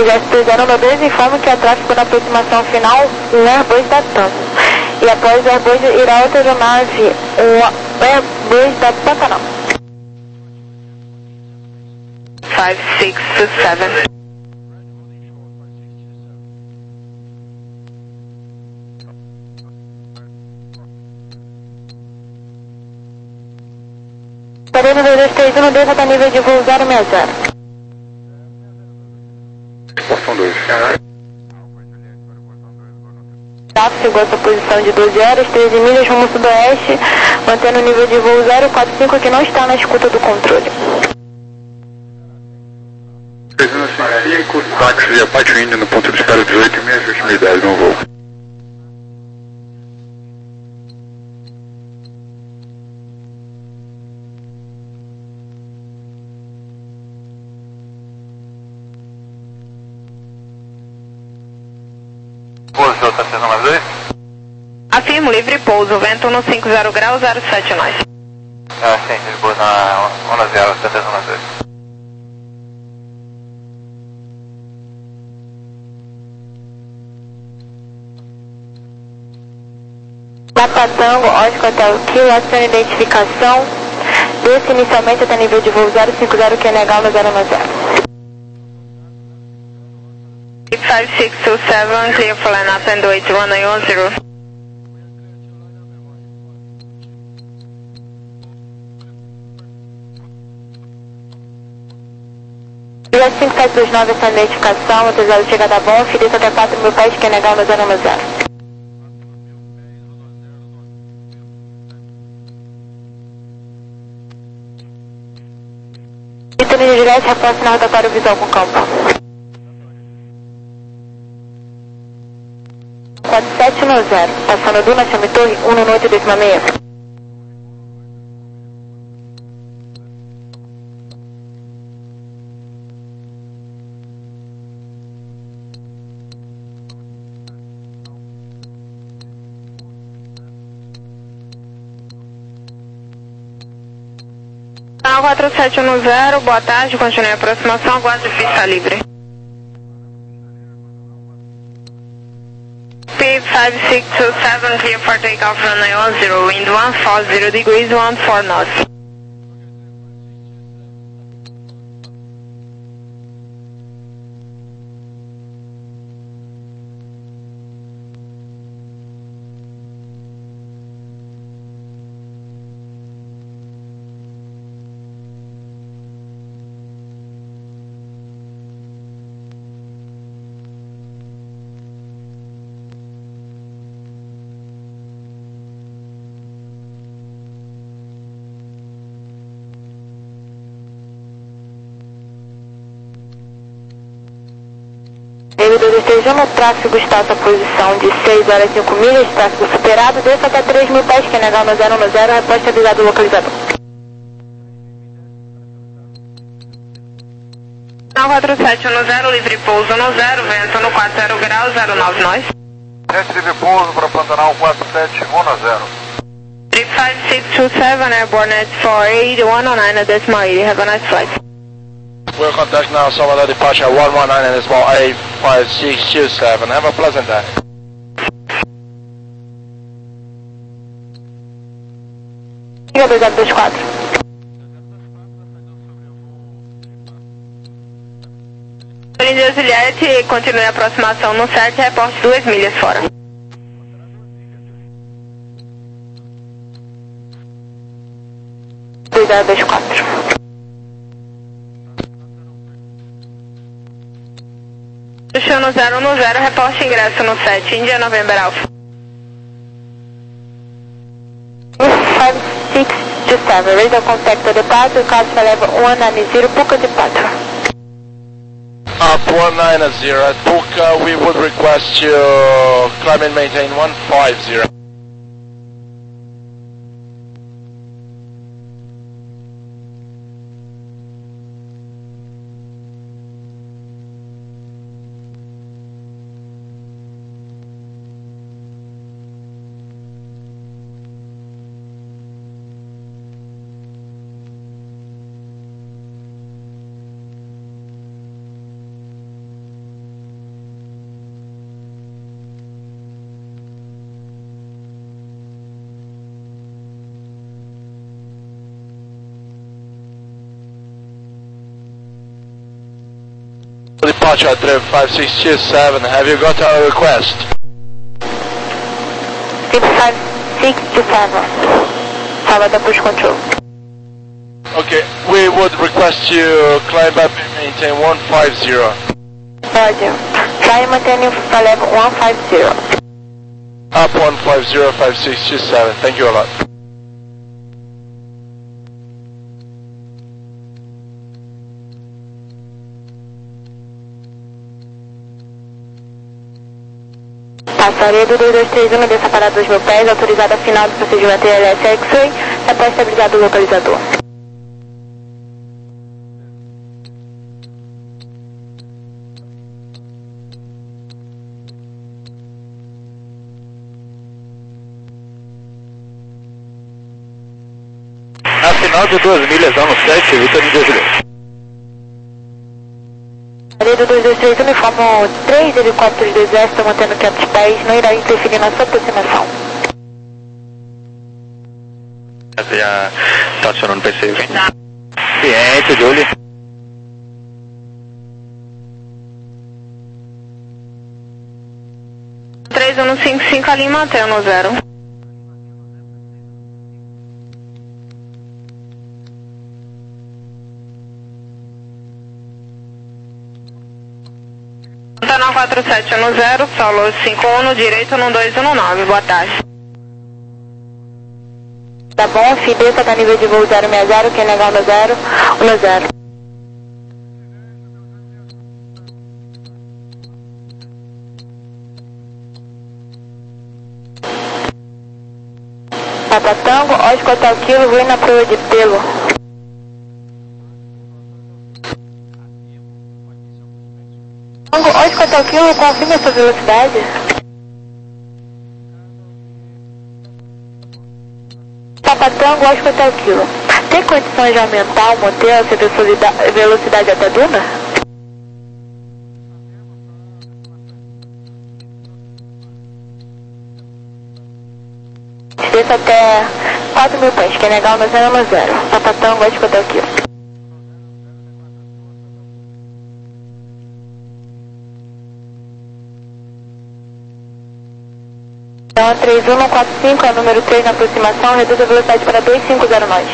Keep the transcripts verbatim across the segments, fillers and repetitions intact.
S T zero um dois informa que há tráfego na aproximação final um Airbus da TAM. E após o Airbus irá outra aeronave, o Airbus da Pantanal. five six two seven. Padrão dois três um, desça para nível de voo zero seis zero. Portão dois. Chegou a sua posição de doze horas, treze milhas rumo sudoeste, mantendo o nível de voo zero quatro cinco que não está na escuta do controle. três um cinco, táxi de Apache Indy no ponto de espera dezoito e meia, proximidade no voo. Pouso, tá sendo mais dois? Afirmo, livre pouso, vento no cinco zero graus, zero sete nós. Ah, sim, de boa na um zero, certeza mais dois. Lapa Tango, Oscar Hotel Kill, aciona identificação, desce inicialmente até nível de voo zero cinco zero, que é legal no zero nove zero. five six two seven, clear for line up and eight one nine one zero. cinco sete dois nove, essa identificação, autorizado chegada a bom, ferido até quatro mil pés, que é legal no zero nove zero. Vitorino de Gás, reforço na rotatória visual com campo. quatro sete um zero, passando do Chame Torre, um no oito dois seis. Canal quatro sete um zero, boa tarde, continue a aproximação, aguarde pista livre. P five six two seven, clear for takeoff runway one zero, wind one four zero degrees, one four knots. dois três um, o tráfego está à sua posição de seis horas e cinco milhas, tráfego superado, desça até três mil pés, que é legal no zero um zero, resposta avisada do localizador. Canal quatro sete um zero, livre pouso no zero, vento no quatro zero graus, zero nove nós. Gente, livre pouso para Pantanal quatro sete um zero. three five six two seven, airborne at four eight one oh nine, decimal eighty, have a nice flight. We'll contact now Salvador departure one one nine and it's about eight five six two seven. Have a pleasant day. dois zero dois quatro. Linha Juliette, continue a aproximação no sete, reporte duas milhas fora. dois zero dois quatro. Puxou no zero um zero, reporte ingresso no sete, India November Alpha. five six two seven, radar contact to departure, Casper level one nine zero, Puka departure. Up one nine zero at Puka, we would request you climb and maintain one five zero. Foxtrot three five six two seven, have you got our request? six five six two seven. Salvador Push Control. Okay, we would request you climb up and maintain one five zero. Roger. Fly and maintain for level one five zero. Up one five zero five six two seven, thank you a lot. Passaredo dois dois três um, desça para dois mil pés, autorizada final do procedimento I L S X-Ray, após estabilizado o localizador. A final de duas milhas, ano sete, Vitor India Juliette. Passaredo dois dois três um, informo três helicópteros do exército mantendo quietos pés, não irá interferir na sua aproximação. Já está acionando o P C. Ciente, Julie. três um cinco cinco ali, mantendo zero. Antena quatro sete um zero, solo cinco um, direito no dois um nove, boa tarde. Tá bom, Fidesa tá nível de voo zero seis zero, quem legal no zero, um zero. Papa Tango, Oscar Hotel Kilo, vou ir na prova de pelo. Tango, Oscar Hotel Kilo, confirma a sua velocidade. Papa Tango, Oscar Hotel Kilo. Tem condições de aumentar ou manter essa velocidade, velocidade até Duna? Desça até quatro mil pés, que é legal no zero no zero. Papa Tango, Oscar Hotel Kilo. Então, três um quatro cinco é o número três na aproximação, reduz a velocidade para dois cinco zero nós.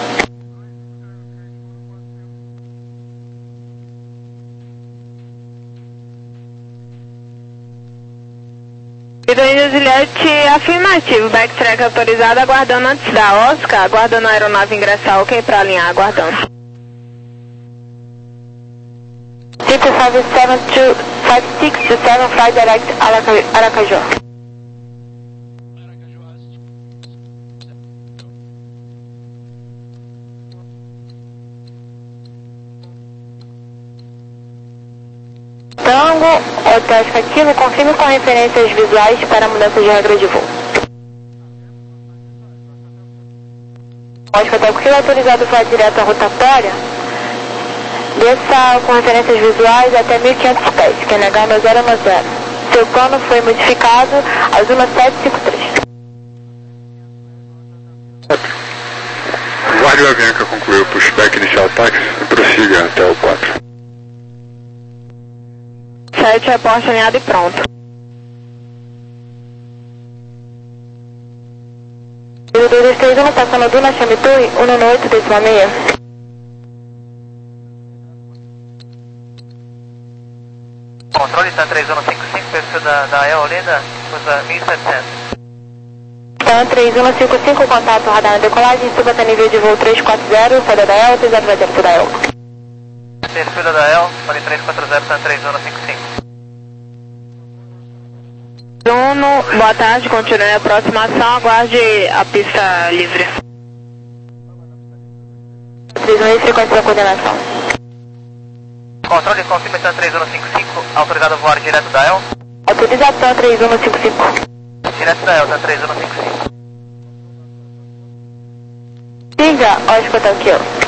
Vitor Juliette, afirmativo, backtrack autorizado, aguardando antes da Oscar, aguardando a aeronave ingressar, ok, para alinhar, aguardando. cinco sete sete five six two seven, fly direct Aracaju. Tango, Hotel Escativo, confirme com referências visuais para mudança de regra de voo. Oscar Hotel Kilo autorizado para direto à rotatória. Desça com referências visuais até mil e quinhentos pés, que é legal no zero no zero. Seu plano foi modificado a Zona sete cinco três. Guarde o avião que concluiu o pushback inicial táxi e prossiga até o quatro. sete, reporte alinhado e pronto. dois dois três um, passando Duna Chamitui, um oito, décima meia. Controle está três um cinco cinco, perfil da, da E O Olinda, usa mil e setecentos. Então, três um cinco cinco, contato radar na decolagem, suba até nível de voo três quatro zero, saída da E O, autorizado vai dentro da E O. Perfil da E O, fale três quatro zero, está três um cinco cinco. Bruno, boa tarde, continue a aproximação, aguarde a pista livre. três um, frequência da coordenação. Controle, confirma, está três um cinco cinco, autorizado a voar direto da E O? Autorização três um cinco cinco. Direto da E O, está três um cinco cinco. Siga, Oscar Hotel Kilo.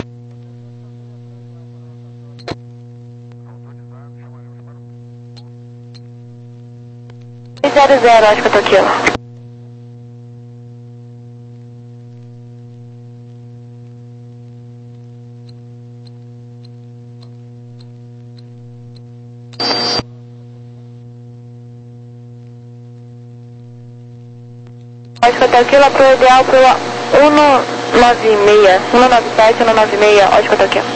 zero zero, Oscar Hotel Kilo. Oscar Tequila pro ideal pela cento e noventa e seis, cento e noventa e sete, cento e noventa e seis, Oscar Tequila.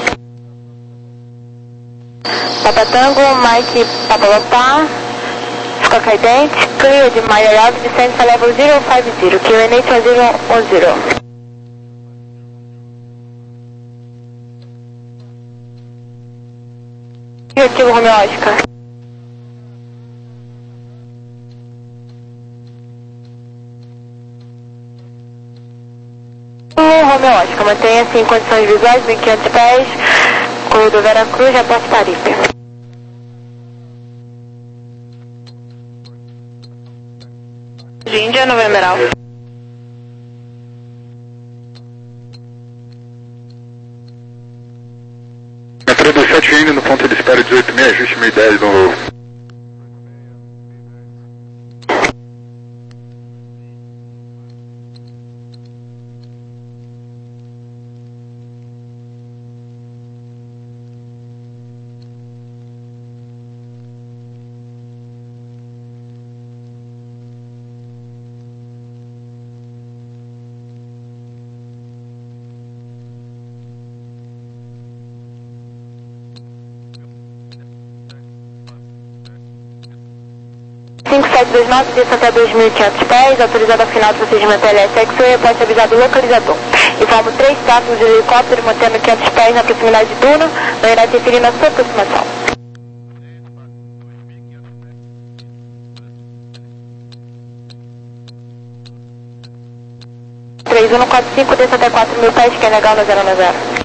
Papa Tango, Mike Papalopá, Fica Caidente, clear de Maya Yave, descende para level zero five zero, Q N H zero one zero. Objetivo Romeo Oscar. Romeo Oscar, mantenha-se em condições visuais, mil e quinhentos pés, corredor Veracruz, reporte Tarife. Índia, November Alpha. Metrô dois sete indo no ponto de espera dezoito seis, ajuste mil e dez no... cinco sete dois nove, desça até dois mil e quinhentos pés, autorizado ao final do procedimento L S X-Ray, pode avisar do localizador. Informo três tráfegos de helicóptero mantendo quinhentos pés na proximidade do Duno, não irá interferir na sua aproximação. três um quatro cinco, desça até quatro mil pés, que é legal no zero nove zero.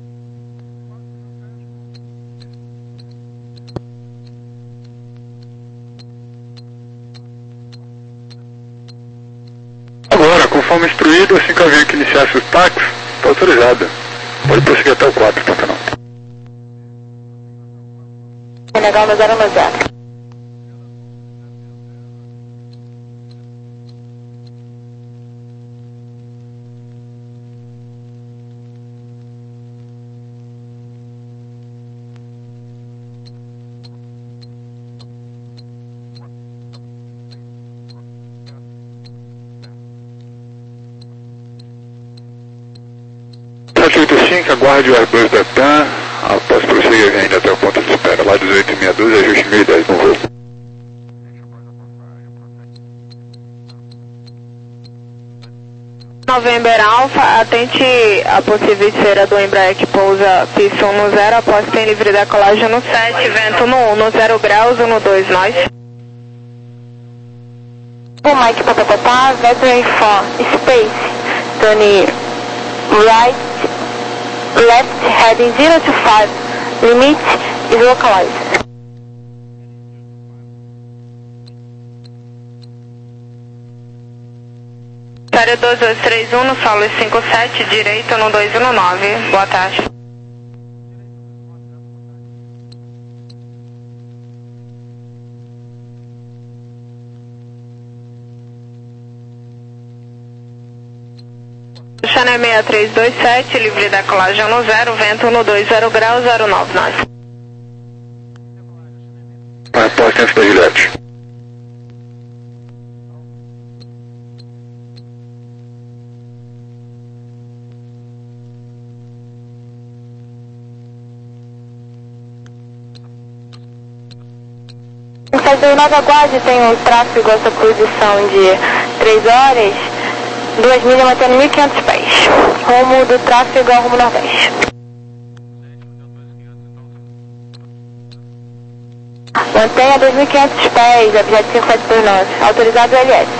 Agora, conforme instruído, assim que alguém que iniciasse os táxis, está autorizada. Pode prosseguir até o quatro, então não. É legal no zero nove zero. sete oito cinco, aguarde o Airbus da T A M, após prosseguir ainda até o ponto de espera, lá dezoito seis um dois, ajuste mil e dez no voo. November Alpha, atente a possível esfera do Embraer que pousa pista um no zero, após tem livre decolagem no sete, vento no um, no zero graus, um no dois, nós. O Mike Papapá, Veteran for Space, Tony right, left heading zero to five, limit is localized. Série dois dois três um no solo cinco sete, direito no dois um nove, boa tarde. Channel seis três dois sete, livre decolagem no zero, vento no dois, zero graus, zero nove, nós. Reporte antes da Juliette. sete nove aguarde, tem um tráfego, essa posição de três horas, duas milhas mantendo mil e quinhentos pés, rumo do tráfego ao rumo nordeste. Mantenha dois mil e quinhentos pés, objeto cinco sete dois nove, autorizado L S.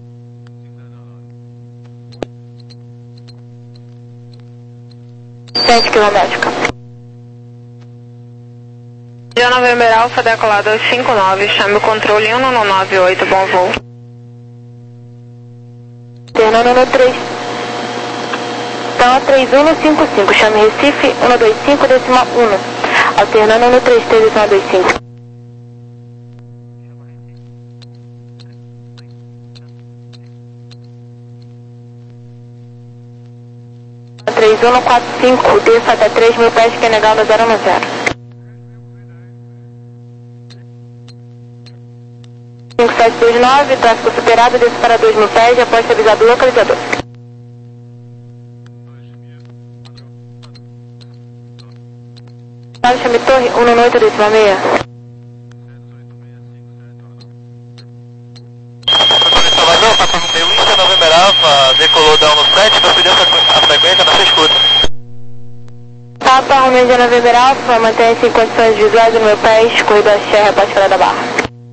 cem quilômetros. Já November Alpha, decolar dois cinco nove, chame o controle um no nove oito, bom voo. Fernando no três. Então, três um no cinco cinco, chame Recife um dois cinco, decimal um. Alternando no três três, decimal dois cinco. três um no quatro cinco, desça até três mil pés, que é legal no zero nove zero. cinco sete dois nove, tráfego superado, desce para dois mil pés, após ser avisado o localizador. nove, chame torre, um nove oito, décima seis. Salvador, Papa Romeo India, November Alpha, decolou down no sete, transferiu a frequência na sua escuta. Papa Romeo India, November Alpha, mantém-se em condições visuais no meu pés, corrida Sierra, após parar da barra.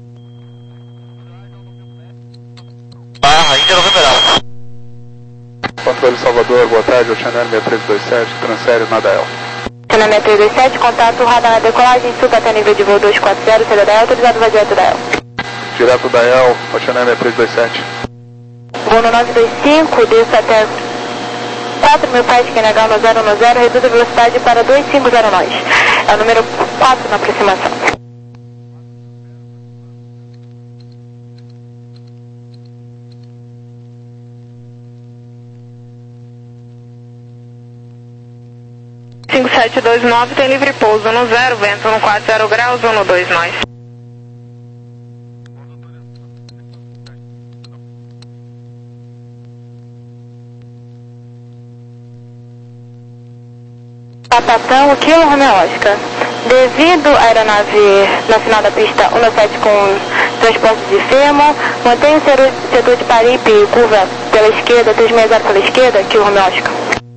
Barra, India, November Alpha. Controle Salvador, boa tarde, Oceanário seis três dois sete, transfere Nadael. Oceanário seis três dois sete, contato radar na decolagem, suba até nível de voo dois quatro zero, C D D L, autorizado vai direto da E L. Direto da E L, Oceanário seis três dois sete. Voo no nove dois cinco, desço até quatro mil pés, Q N H no zero um zero, reduz a velocidade para dois cinco zero nós. É o número quatro na aproximação. cinco sete dois nove tem livre pouso no zero, vento no quatro zero graus, um dois nós. Patatão, Kilo Romeo Oscar. Devido à aeronave na final da pista um sete com transporte de fêmur, mantém o setor de paripe e curva pela esquerda, três seis zero pela esquerda, Kilo Romeo Oscar.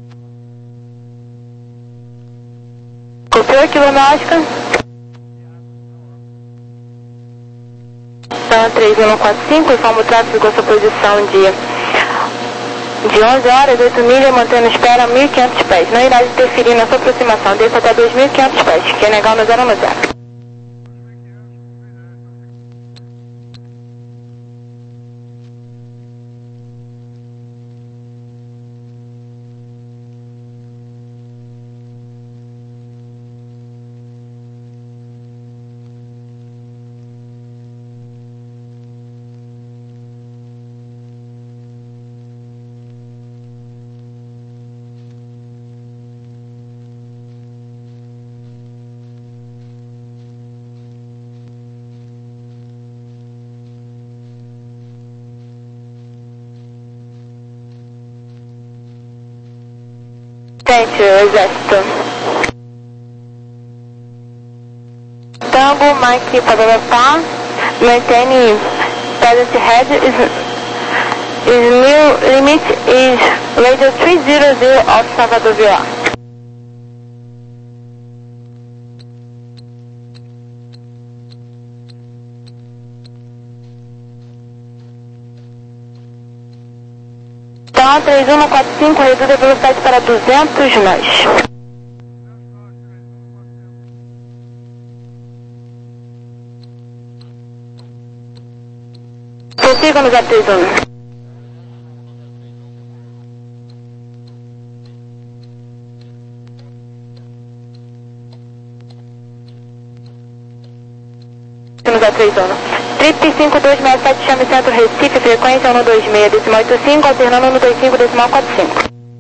Copiou, Kilo Romeo Oscar. Então, três um quatro cinco, informa o tráfego com sua posição de... De onze horas, oito milhas, mantendo espera mil e quinhentos pés. Não irá interferir na sua aproximação, desça até dois mil e quinhentos pés, que é negar no zero um zero. Tente, exército. Tango, Mike, Pavapá, maintain present head is, is new limit is radio three zero zero of Salvador Vila. Então, três um quatro cinco, reduz a velocidade para duzentos nós. Prossiga no zero três um. No zero três um. Trip cinco dois seis sete, chame centro Recife, frequência um dois seis, decimal oito cinco, alternando um dois cinco, decimal quatro cinco.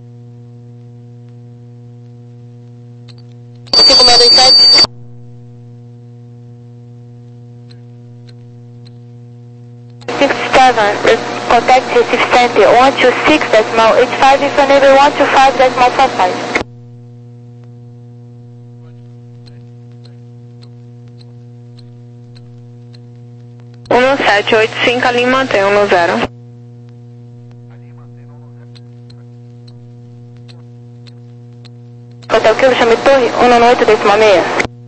cinco seis dois sete. six seven, contact Recife Center, one two six, decimal eight five, enable one two five, decimal four five. um sete oito cinco, a linha mantém um no zero. Hotel Kilo, chame torre, um nove oito, décima seis.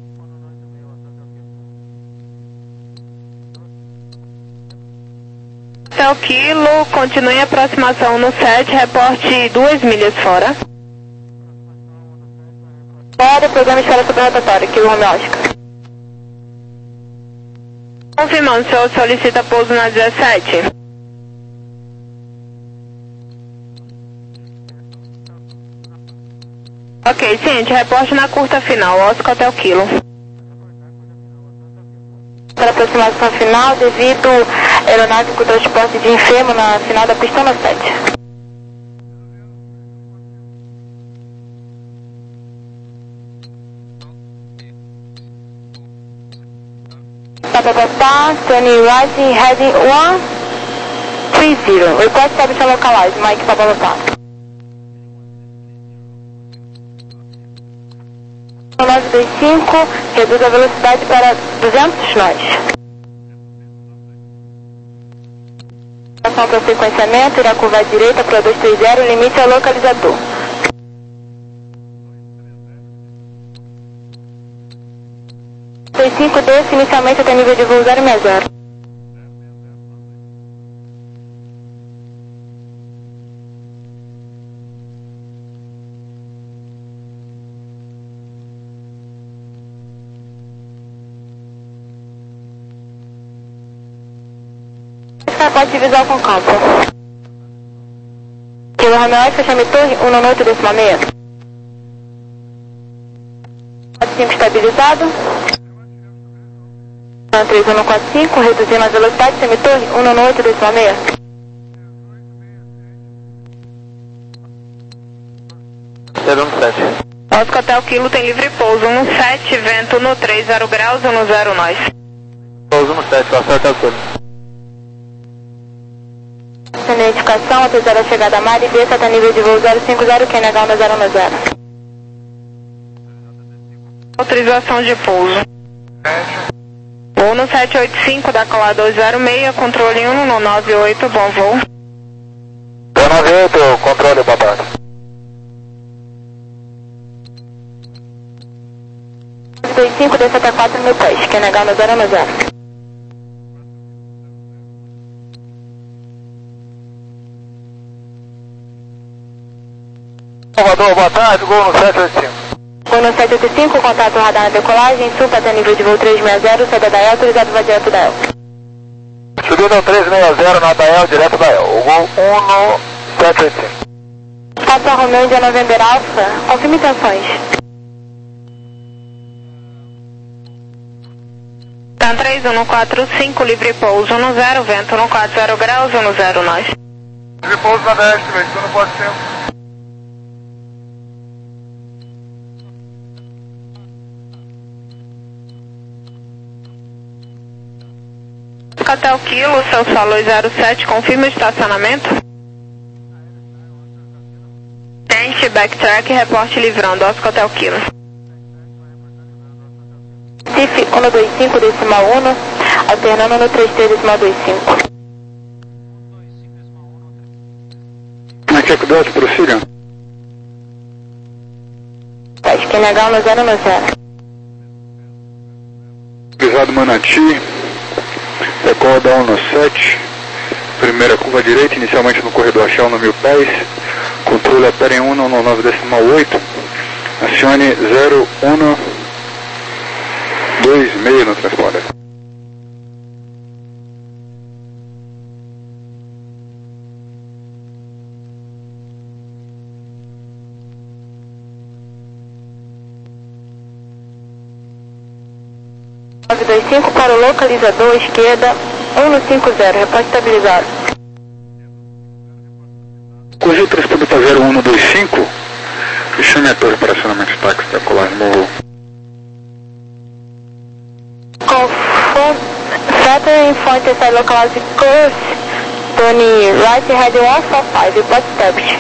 Hotel Kilo, continue em aproximação no sete, reporte duas milhas fora. Fora, programa espera sobre rotatório, Kilo Romeo Oscar. Confirmando, o senhor solicita pouso na dezessete. Ok, ciente, reporte na curta final, Oscar Hotel Kilo. Para a aproximação final, devido aeronave com transporte de enfermo na final da pista um sete. Papa Papa, Tony Rising, heading one three zero. Request establish localized, Mike Papa Papa. nove dois cinco, reduz a velocidade para duzentos nós. Para o sequenciamento, irá curvar à direita para dois três zero, limite ao localizador. dois cinco desce inicialmente até nível de voo zero seis zero. Pode visual com campo. Kilo Romeo, fechame torre, um nono oito décima seis. quatro cinco estabilizado. três um quatro cinco, reduzindo a velocidade, semitorre, um nono oito décima seis. zero um sete. Oscar Hotel Kilo tem livre pouso, um sete, vento no três zero graus, um zero nós. Pouso no sete, Oscar Hotel Kilo. Identificação, autorizada a chegada a mar e desça até nível de voo zero cinco zero, Q N H um zero um zero. Autorização de pouso. Voo no sete oito cinco, da cola dois zero seis, controle um no nove oito, bom voo. nove oito, controle, papai. dois cinco, desça até quatro mil pés, Q N H um zero um zero. Salvador, boa tarde, gol no sete oito cinco. Gol no sete oito cinco, contato radar na decolagem, supa até nível de voo três seis zero, saída da E L, autorizado vai direto da E L. Subindo três seis zero na da E L, direto da E L. O gol um no sete oito cinco. Papa Romeo India November Alpha, confirme intenções. Tan três um quatro cinco, livre pouso um zero, vento no quatro zero graus, um zero nós. Livre pouso na dez, velho, não pode ser. Hotel Kilo, seu solo zero sete, confirma o estacionamento. Tente, backtrack, reporte livrando, Oscar Hotel Kilo. C I F um dois cinco decimal um, alternando no três três decimal dois cinco. Como é que Delta, prossiga? Acho que N H um zero um zero. Pisado Manati, decola da um no sete, primeira curva direita, inicialmente no corredor Shell no mil pés, controle opera em um no nove decimal oito, acione zero um dois seis no transponder. nove dois cinco para o localizador, esquerda, um cinco zero, reporte estabilizado. Correio transponder para zero um dois cinco, e chame a torre para acionamento de táxi da colagem Morro. Confirm, Saturn Info Interside Localized Course, Tony Right Head one four five, reporte established.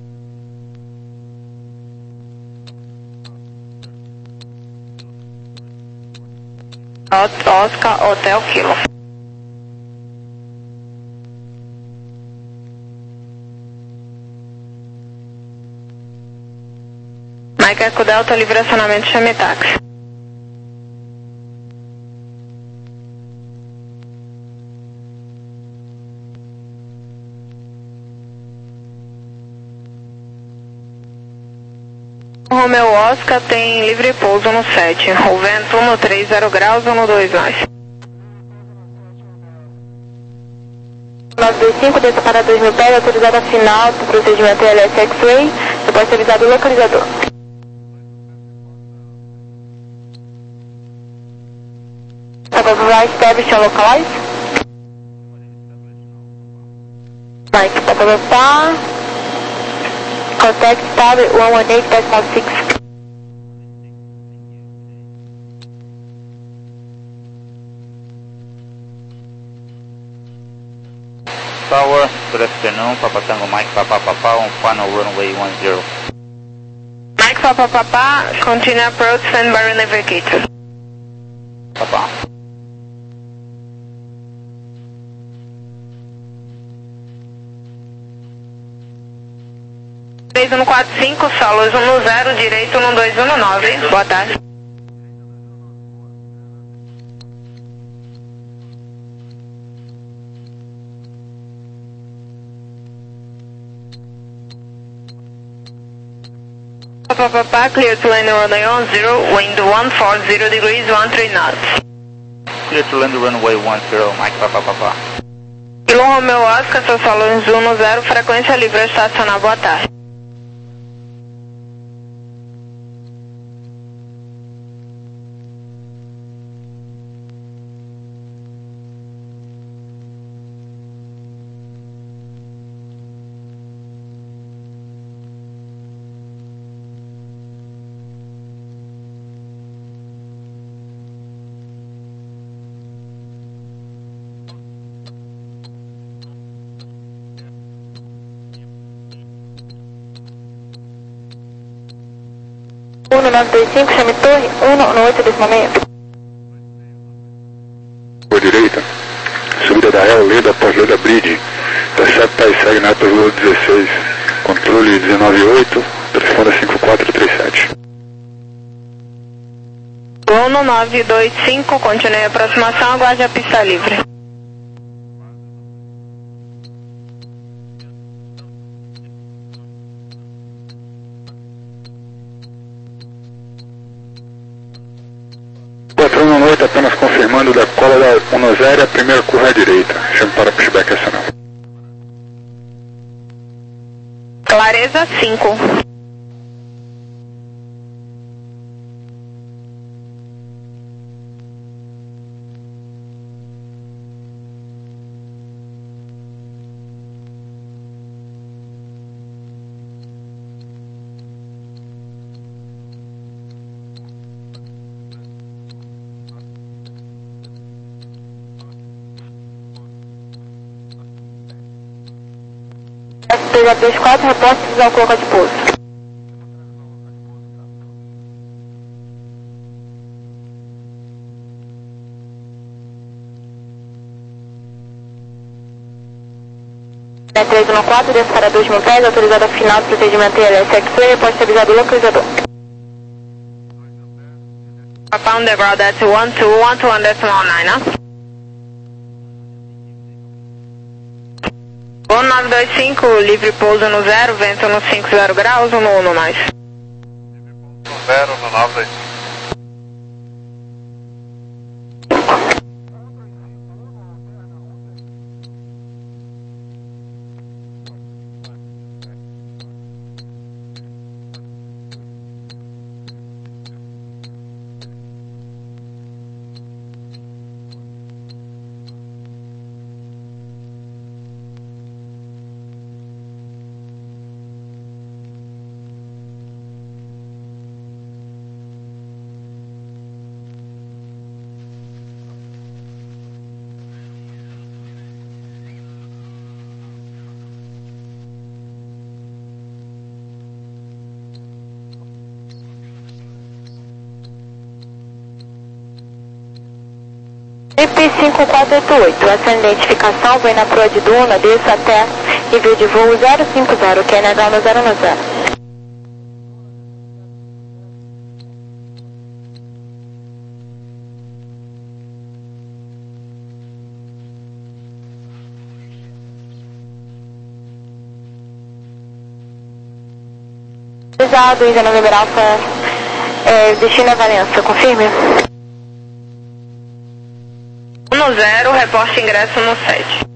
Oscar Hotel Kilo. Mike Eco Delta, livre acionamento, chame táxi. Romeo Oscar tem livre pouso no sete, o vento no três zero graus, um dois nós. nove dois cinco, desça para dois mil pés, autorizada final do procedimento L S X-Ray, depois ser avisado o localizador. Papa Establish and Localize. Mike, Papa Papa. Contact Tower one one eight decimal six. Tower, good afternoon, Papa Tango Mike Papa Papa on final runway one zero. Mike Papa Papa, continue approach, stand by runway vacate. Papa. três um quatro cinco, solos um zero, direito um dois um nove, boa tarde. Papa Papa, clear to land runway one zero, wind one four zero degrees, one three knots. Clear to land runway one zero, Mike Papa Papa. Kilo Romeo Oscar, seu solos um zero, frequência livre a estacionar, boa tarde. um nove dois cinco, chame torre um no oito desse momento. Boa direita, subida da El, leda após leda bridge, intercepta e segue na Apple Road dezesseis, controle dezenove oito, telefone cinco quatro três sete. um nove dois cinco, continue a aproximação, aguarde a pista livre. quatro um oito, apenas confirmando da cola da um zero, a primeira curva à direita. Chame para pushback essa não. Clareza cinco. S P dois quatro, reporte precisão colocar de pouso. três um quatro, desce para dois mil pés, autorizada final do procedimento I L S X-Ray, reporte avisado do localizador. Papa on the ground, that's one two one two one decimal nine, huh? um nove dois cinco, livre pouso no zero, vento no cinco zero graus, um no um mais. No zero, no nove dois cinco. I P cinco quatro oito oito, essa é a identificação, vem na proa de Duna, desça até nível de voo zero cinco zero, que é N H no zero no zero. Pesado, Ida November Alpha, é, destino é Valença, confirme? um zero, reporte ingresso no sete.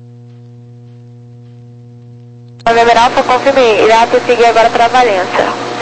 November Alpha, confirme, irá seguir agora para Valença.